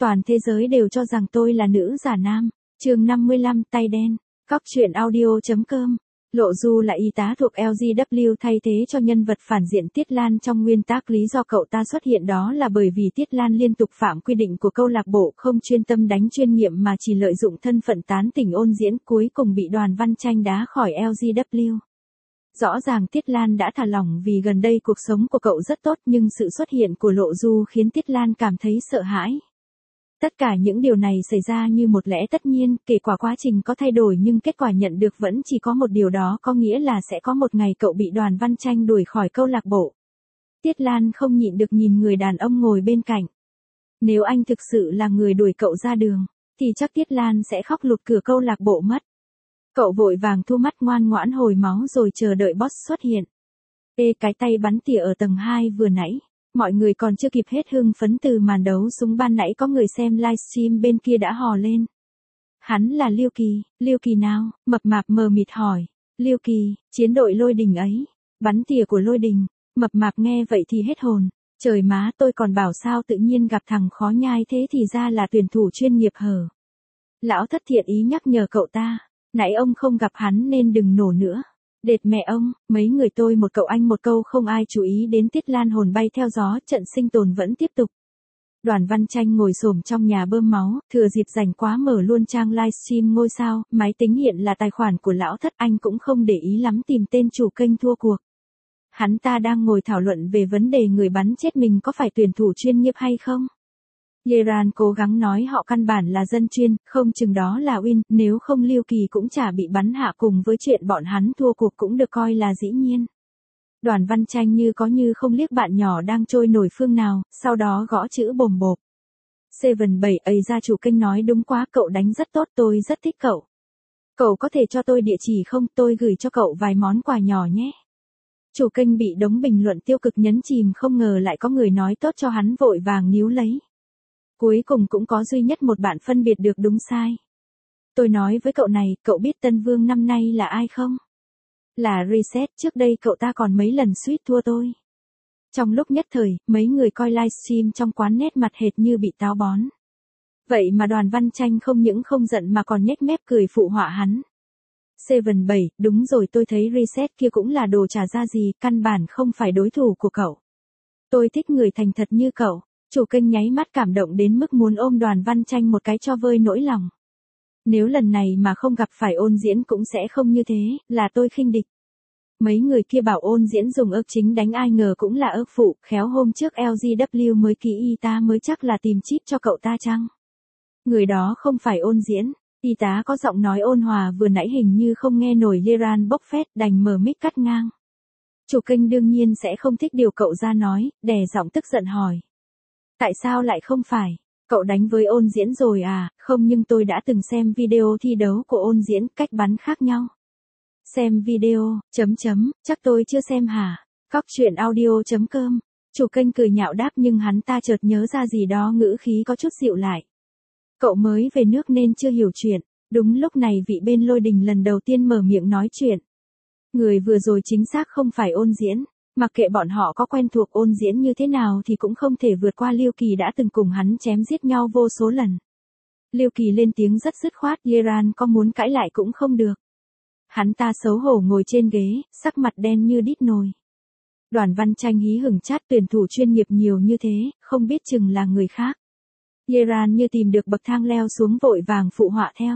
Toàn thế giới đều cho rằng tôi là nữ giả nam. Chương 55 tay đen. Cóc truyện audio.com. Lộ Du là y tá thuộc LGW thay thế cho nhân vật phản diện Tiết Lan trong nguyên tác lý do cậu ta xuất hiện đó là bởi vì Tiết Lan liên tục phạm quy định của câu lạc bộ không chuyên tâm đánh chuyên nghiệm mà chỉ lợi dụng thân phận tán tỉnh ôn diễn cuối cùng bị Đoàn Văn Chanh đá khỏi LGW. Rõ ràng Tiết Lan đã thả lỏng vì gần đây cuộc sống của cậu rất tốt nhưng sự xuất hiện của Lộ Du khiến Tiết Lan cảm thấy sợ hãi. Tất cả những điều này xảy ra như một lẽ tất nhiên, kể cả quá trình có thay đổi nhưng kết quả nhận được vẫn chỉ có một điều đó có nghĩa là sẽ có một ngày cậu bị Đoàn Văn Chanh đuổi khỏi câu lạc bộ. Tiết Lan không nhịn được nhìn người đàn ông ngồi bên cạnh. Nếu anh thực sự là người đuổi cậu ra đường, thì chắc Tiết Lan sẽ khóc lụt cửa câu lạc bộ mất. Cậu vội vàng thu mắt ngoan ngoãn hồi máu rồi chờ đợi boss xuất hiện. Cái tay bắn tỉa ở tầng 2 vừa nãy. Mọi người còn chưa kịp hết hưng phấn từ màn đấu súng ban nãy có người xem livestream bên kia đã hò lên. Hắn là Liêu Kỳ nào? Mập mạp mờ mịt hỏi. Liêu Kỳ, chiến đội Lôi Đình ấy. Bắn tỉa của Lôi Đình. Mập mạp nghe vậy thì hết hồn. Trời má, tôi còn bảo sao tự nhiên gặp thằng khó nhai thế thì ra là tuyển thủ chuyên nghiệp hở. Lão Thất thiện ý nhắc nhở cậu ta. Nãy ông không gặp hắn nên đừng nổ nữa. Đệt mẹ ông, mấy người tôi một cậu anh một câu không ai chú ý đến Tiết Lan hồn bay theo gió, trận sinh tồn vẫn tiếp tục. Đoàn Văn Chanh ngồi xổm trong nhà bơm máu, thừa dịp rảnh quá mở luôn trang livestream ngôi sao, máy tính hiện là tài khoản của Lão Thất, anh cũng không để ý lắm tìm tên chủ kênh thua cuộc. Hắn ta đang ngồi thảo luận về vấn đề người bắn chết mình có phải tuyển thủ chuyên nghiệp hay không. Yeran cố gắng nói họ căn bản là dân chuyên, không chừng đó là win, nếu không Liêu Kỳ cũng chả bị bắn hạ cùng với chuyện bọn hắn thua cuộc cũng được coi là dĩ nhiên. Đoàn Văn Chanh như có như không liếc bạn nhỏ đang trôi nổi phương nào, sau đó gõ chữ bồm bộp. 7 ấy ra chủ kênh nói đúng quá, cậu đánh rất tốt, tôi rất thích cậu. Cậu có thể cho tôi địa chỉ không, tôi gửi cho cậu vài món quà nhỏ nhé. Chủ kênh bị đống bình luận tiêu cực nhấn chìm không ngờ lại có người nói tốt cho hắn vội vàng níu lấy. Cuối cùng cũng có duy nhất một bạn phân biệt được đúng sai. Tôi nói với cậu này, cậu biết Tân Vương năm nay là ai không? Là Reset, trước đây cậu ta còn mấy lần suýt thua tôi. Trong lúc nhất thời, mấy người coi livestream trong quán nét mặt hệt như bị táo bón. Vậy mà Đoàn Văn Chanh không những không giận mà còn nhếch mép cười phụ họa hắn. 7, đúng rồi, tôi thấy Reset kia cũng là đồ chả ra gì, căn bản không phải đối thủ của cậu. Tôi thích người thành thật như cậu. Chủ kênh nháy mắt cảm động đến mức muốn ôm Đoàn Văn Chanh một cái cho vơi nỗi lòng. Nếu lần này mà không gặp phải ôn diễn cũng sẽ không như thế, là tôi khinh địch. Mấy người kia bảo ôn diễn dùng ức chính đánh ai ngờ cũng là ức phụ, khéo hôm trước LGW mới ký y tá mới chắc là tìm chip cho cậu ta chăng? Người đó không phải ôn diễn, y tá có giọng nói ôn hòa vừa nãy hình như không nghe nổi Yeran bốc phét đành mở mic cắt ngang. Chủ kênh đương nhiên sẽ không thích điều cậu ra nói, đè giọng tức giận hỏi. Tại sao lại không phải? Cậu đánh với ôn diễn rồi à? Không, nhưng tôi đã từng xem video thi đấu của ôn diễn, cách bắn khác nhau. Xem video, chắc tôi chưa xem hả? Cóc truyện audio.com. Chủ kênh cười nhạo đáp nhưng hắn ta chợt nhớ ra gì đó ngữ khí có chút dịu lại. Cậu mới về nước nên chưa hiểu chuyện. Đúng lúc này vị bên Lôi Đình lần đầu tiên mở miệng nói chuyện. Người vừa rồi chính xác không phải ôn diễn. Mặc kệ bọn họ có quen thuộc ôn diễn như thế nào thì cũng không thể vượt qua Liêu Kỳ đã từng cùng hắn chém giết nhau vô số lần. Liêu Kỳ lên tiếng rất dứt khoát, Yeran có muốn cãi lại cũng không được. Hắn ta xấu hổ ngồi trên ghế, sắc mặt đen như đít nồi. Đoàn Văn Chanh hí hửng chát, tuyển thủ chuyên nghiệp nhiều như thế, không biết chừng là người khác. Yeran như tìm được bậc thang leo xuống vội vàng phụ họa theo.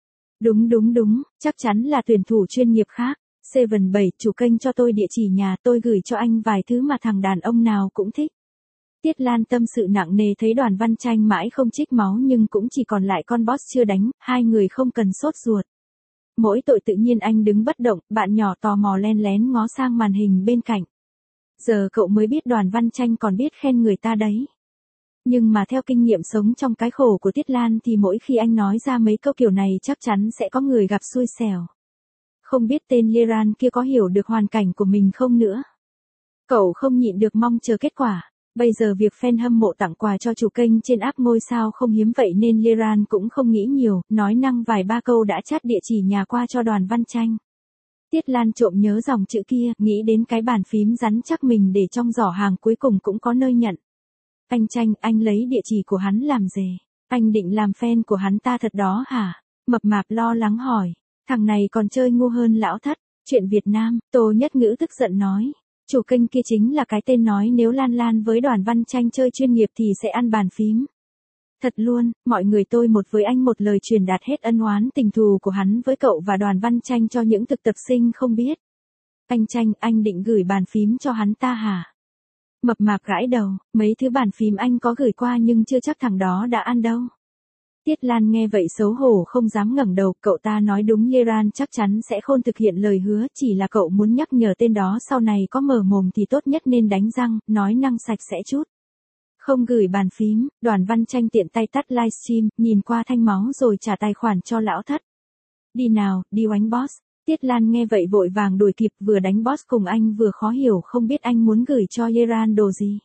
Đúng, chắc chắn là tuyển thủ chuyên nghiệp khác. 7, chủ kênh cho tôi địa chỉ nhà, tôi gửi cho anh vài thứ mà thằng đàn ông nào cũng thích. Tiết Lan tâm sự nặng nề thấy Đoàn Văn Chanh mãi không trích máu nhưng cũng chỉ còn lại con boss chưa đánh, hai người không cần sốt ruột. Mỗi tội tự nhiên anh đứng bất động, bạn nhỏ tò mò len lén ngó sang màn hình bên cạnh. Giờ cậu mới biết Đoàn Văn Chanh còn biết khen người ta đấy. Nhưng mà theo kinh nghiệm sống trong cái khổ của Tiết Lan thì mỗi khi anh nói ra mấy câu kiểu này chắc chắn sẽ có người gặp xui xẻo. Không biết tên Yeran kia có hiểu được hoàn cảnh của mình không nữa. Cậu không nhịn được mong chờ kết quả. Bây giờ việc fan hâm mộ tặng quà cho chủ kênh trên app ngôi sao không hiếm vậy nên Yeran cũng không nghĩ nhiều, nói năng vài ba câu đã chat địa chỉ nhà qua cho Đoàn Văn Chanh. Tiết Lan trộm nhớ dòng chữ kia, nghĩ đến cái bàn phím rắn chắc mình để trong giỏ hàng cuối cùng cũng có nơi nhận. Anh Chanh, anh lấy địa chỉ của hắn làm gì? Anh định làm fan của hắn ta thật đó hả? Mập mạp lo lắng hỏi. Thằng này còn chơi ngu hơn lão thất. Chuyện Việt Nam, Tô Nhất Ngữ tức giận nói. Chủ kênh kia chính là cái tên nói nếu Lan Lan với Đoàn Văn Chanh chơi chuyên nghiệp thì sẽ ăn bàn phím. Thật luôn, mọi người tôi một với anh một lời truyền đạt hết ân oán tình thù của hắn với cậu và Đoàn Văn Chanh cho những thực tập sinh không biết. Anh Chanh, anh định gửi bàn phím cho hắn ta hả? Mập mạp gãi đầu, mấy thứ bàn phím anh có gửi qua nhưng chưa chắc thằng đó đã ăn đâu. Tiết Lan nghe vậy xấu hổ không dám ngẩng đầu, cậu ta nói đúng, Yeran chắc chắn sẽ không thực hiện lời hứa, chỉ là cậu muốn nhắc nhở tên đó sau này có mở mồm thì tốt nhất nên đánh răng, nói năng sạch sẽ chút. Không gửi bàn phím, Đoàn Văn Chanh tiện tay tắt livestream, nhìn qua thanh máu rồi trả tài khoản cho lão thất. Đi nào, đi oánh boss. Tiết Lan nghe vậy vội vàng đuổi kịp, vừa đánh boss cùng anh vừa khó hiểu không biết anh muốn gửi cho Yeran đồ gì.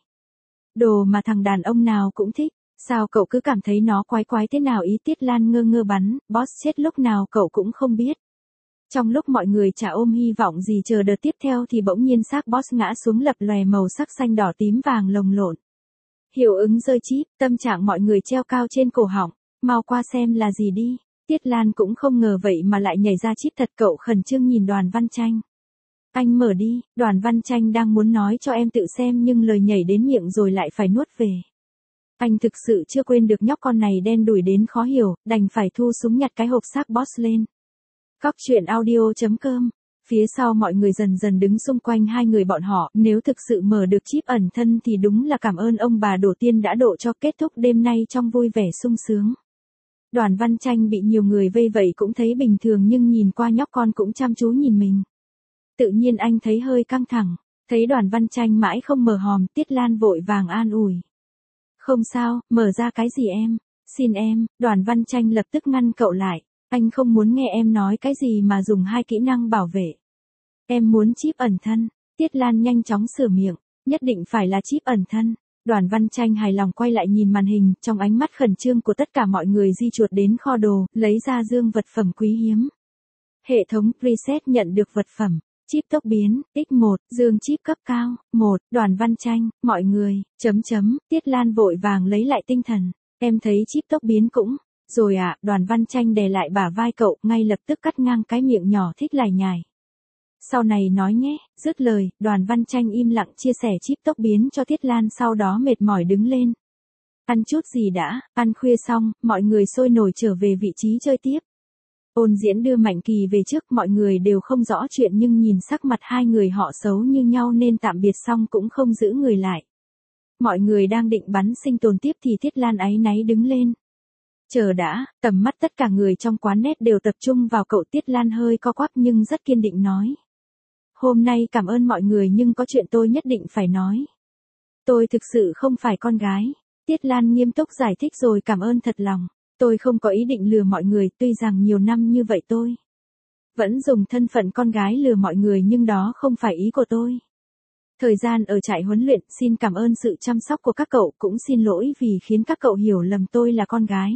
Đồ mà thằng đàn ông nào cũng thích. Sao cậu cứ cảm thấy nó quái quái thế nào ý? Tiết Lan ngơ ngơ bắn, boss chết lúc nào cậu cũng không biết. Trong lúc mọi người chả ôm hy vọng gì chờ đợt tiếp theo thì bỗng nhiên xác boss ngã xuống lập lòe màu sắc xanh đỏ tím vàng lồng lộn. Hiệu ứng rơi chip, tâm trạng mọi người treo cao trên cổ họng, mau qua xem là gì đi. Tiết Lan cũng không ngờ vậy mà lại nhảy ra chip thật, cậu khẩn trương nhìn Đoàn Văn Chanh. Anh mở đi, Đoàn Văn Chanh đang muốn nói cho em tự xem nhưng lời nhảy đến miệng rồi lại phải nuốt về. Anh thực sự chưa quên được nhóc con này đen đủi đến khó hiểu, đành phải thu súng nhặt cái hộp xác boss lên. Cóc truyện audio.com. Phía sau mọi người dần dần đứng xung quanh hai người bọn họ, nếu thực sự mở được chip ẩn thân thì đúng là cảm ơn ông bà tổ tiên đã độ cho, kết thúc đêm nay trong vui vẻ sung sướng. Đoàn Văn Chanh bị nhiều người vây vây cũng thấy bình thường nhưng nhìn qua nhóc con cũng chăm chú nhìn mình. Tự nhiên anh thấy hơi căng thẳng, thấy Đoàn Văn Chanh mãi không mở hòm, Tiết Lan vội vàng an ủi. Không sao, mở ra cái gì em, xin em. Đoàn Văn Chanh lập tức ngăn cậu lại, anh không muốn nghe em nói cái gì mà dùng hai kỹ năng bảo vệ. Em muốn chip ẩn thân. Tiết Lan nhanh chóng sửa miệng, nhất định phải là chip ẩn thân. Đoàn Văn Chanh hài lòng quay lại nhìn màn hình, trong ánh mắt khẩn trương của tất cả mọi người di chuột đến kho đồ, lấy ra dương vật phẩm quý hiếm. Hệ thống preset nhận được vật phẩm. Chip tốc biến, X1, dương chip cấp cao, 1, Đoàn Văn Chanh, mọi người, Tiết Lan vội vàng lấy lại tinh thần, em thấy chip tốc biến cũng, rồi ạ, Đoàn Văn Chanh đè lại bả vai cậu, ngay lập tức cắt ngang cái miệng nhỏ thích lải nhải. Sau này nói nhé, dứt lời, Đoàn Văn Chanh im lặng chia sẻ chip tốc biến cho Tiết Lan, sau đó mệt mỏi đứng lên. Ăn chút gì đã, ăn khuya xong, mọi người sôi nổi trở về vị trí chơi tiếp. Ôn Diễn đưa Mạnh Kỳ về trước, mọi người đều không rõ chuyện nhưng nhìn sắc mặt hai người họ xấu như nhau nên tạm biệt xong cũng không giữ người lại. Mọi người đang định bắn sinh tồn tiếp thì Tiết Lan áy náy đứng lên. Chờ đã, tầm mắt tất cả người trong quán net đều tập trung vào cậu. Tiết Lan hơi co quắp nhưng rất kiên định nói. Hôm nay cảm ơn mọi người nhưng có chuyện tôi nhất định phải nói. Tôi thực sự không phải con gái. Tiết Lan nghiêm túc giải thích rồi cảm ơn thật lòng. Tôi không có ý định lừa mọi người, tuy rằng nhiều năm như vậy tôi vẫn dùng thân phận con gái lừa mọi người nhưng đó không phải ý của tôi. Thời gian ở trại huấn luyện, xin cảm ơn sự chăm sóc của các cậu, cũng xin lỗi vì khiến các cậu hiểu lầm tôi là con gái.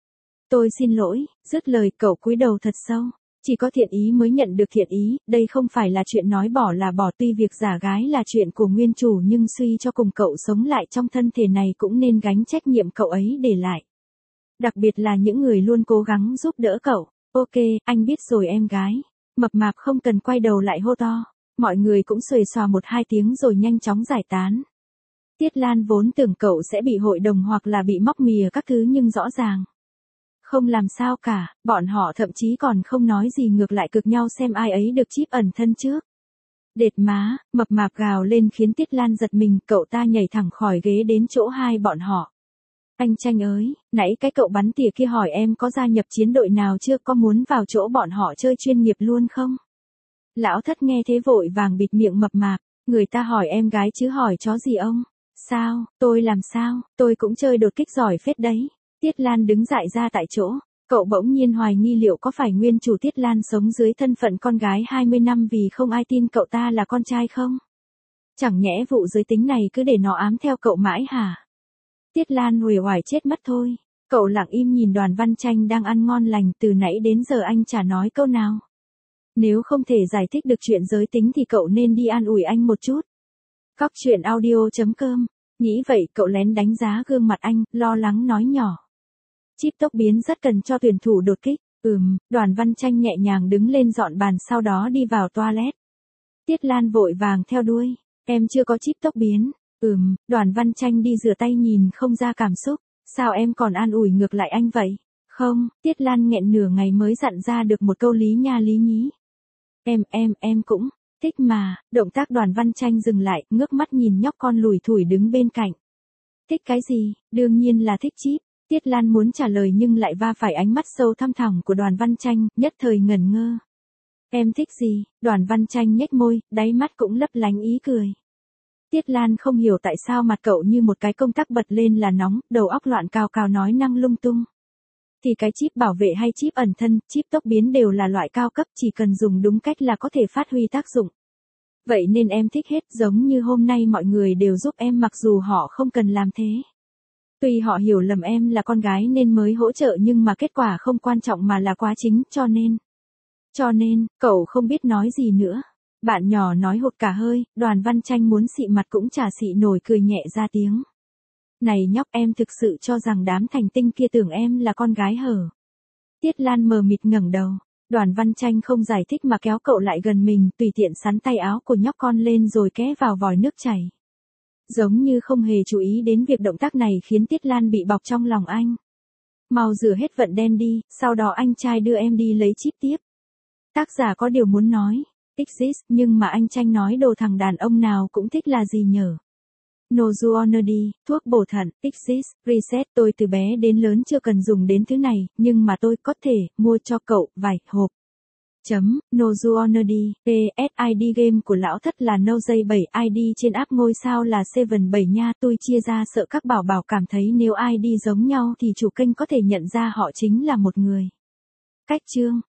Tôi xin lỗi. Dứt lời cậu cúi đầu thật sâu. Chỉ có thiện ý mới nhận được thiện ý, đây không phải là chuyện nói bỏ là bỏ, tuy việc giả gái là chuyện của nguyên chủ nhưng suy cho cùng cậu sống lại trong thân thể này cũng nên gánh trách nhiệm cậu ấy để lại. Đặc biệt là những người luôn cố gắng giúp đỡ cậu. Ok, anh biết rồi em gái. Mập mạp không cần quay đầu lại hô to. Mọi người cũng xuề xòa 1-2 tiếng rồi nhanh chóng giải tán. Tiết Lan vốn tưởng cậu sẽ bị hội đồng hoặc là bị móc mìa các thứ nhưng rõ ràng không làm sao cả, bọn họ thậm chí còn không nói gì, ngược lại cực nhau xem ai ấy được chip ẩn thân trước. Đệt má, mập mạp gào lên khiến Tiết Lan giật mình, cậu ta nhảy thẳng khỏi ghế đến chỗ hai bọn họ. Anh Chanh ơi, nãy cái cậu bắn tỉa kia hỏi em có gia nhập chiến đội nào chưa, có muốn vào chỗ bọn họ chơi chuyên nghiệp luôn không? Lão Thất nghe thế vội vàng bịt miệng mập mạp, người ta hỏi em gái chứ hỏi chó gì ông? Sao, tôi làm sao, tôi cũng chơi đột kích giỏi phết đấy. Tiết Lan đứng dại ra tại chỗ, cậu bỗng nhiên hoài nghi liệu có phải nguyên chủ Tiết Lan sống dưới thân phận con gái 20 năm vì không ai tin cậu ta là con trai không? Chẳng nhẽ vụ giới tính này cứ để nó ám theo cậu mãi hả? Tiết Lan uể oải chết mất thôi. Cậu lặng im nhìn Đoàn Văn Chanh đang ăn ngon lành, từ nãy đến giờ anh chả nói câu nào. Nếu không thể giải thích được chuyện giới tính thì cậu nên đi an ủi anh một chút. Cóc truyện audio.com. Nghĩ vậy cậu lén đánh giá gương mặt anh, lo lắng nói nhỏ. Chip tốc biến rất cần cho tuyển thủ đột kích. Đoàn Văn Tranh nhẹ nhàng đứng lên dọn bàn sau đó đi vào toilet. Tiết Lan vội vàng theo đuôi. Em chưa có chip tốc biến. Đoàn Văn Tranh đi rửa tay nhìn không ra cảm xúc. Sao em còn an ủi ngược lại anh vậy? Không, Tiết Lan nghẹn nửa ngày mới dặn ra được một câu lý nha lý nhí. Em cũng thích mà. Động tác Đoàn Văn Tranh dừng lại, ngước mắt nhìn nhóc con lủi thủi đứng bên cạnh. Thích cái gì? Đương nhiên là thích chip. Tiết Lan muốn trả lời nhưng lại va phải ánh mắt sâu thăm thẳm của Đoàn Văn Tranh, nhất thời ngẩn ngơ. Em thích gì? Đoàn Văn Tranh nhếch môi, đáy mắt cũng lấp lánh ý cười. Tiết Lan không hiểu tại sao mặt cậu như một cái công tắc bật lên là nóng, đầu óc loạn cào cào nói năng lung tung. Thì cái chip bảo vệ hay chip ẩn thân, chip tốc biến đều là loại cao cấp, chỉ cần dùng đúng cách là có thể phát huy tác dụng. Vậy nên em thích hết, giống như hôm nay mọi người đều giúp em mặc dù họ không cần làm thế. Tuy họ hiểu lầm em là con gái nên mới hỗ trợ nhưng mà kết quả không quan trọng mà là quá chính, cho nên, cậu không biết nói gì nữa. Bạn nhỏ nói hụt cả hơi, Đoàn Văn Tranh muốn xị mặt cũng chả xị nổi, cười nhẹ ra tiếng. Này nhóc, em thực sự cho rằng đám thành tinh kia tưởng em là con gái hở? Tiết Lan mờ mịt ngẩng đầu. Đoàn Văn Tranh không giải thích mà kéo cậu lại gần mình, tùy tiện sắn tay áo của nhóc con lên rồi ké vào vòi nước chảy. Giống như không hề chú ý đến việc động tác này khiến Tiết Lan bị bọc trong lòng anh. Mau rửa hết vận đen đi, sau đó anh trai đưa em đi lấy chip tiếp. Tác giả có điều muốn nói. Exist, nhưng mà anh Tranh nói đồ thằng đàn ông nào cũng thích là gì nhở? Nozuonody, thuốc bổ thận, Exist, Reset, tôi từ bé đến lớn chưa cần dùng đến thứ này, nhưng mà tôi có thể mua cho cậu vài hộp. Nozuonody, PSID game của lão thất là NoJ7 ID trên app ngôi sao là 7 nha, tôi chia ra sợ các bảo bảo cảm thấy nếu ID giống nhau thì chủ kênh có thể nhận ra họ chính là một người. Cách chương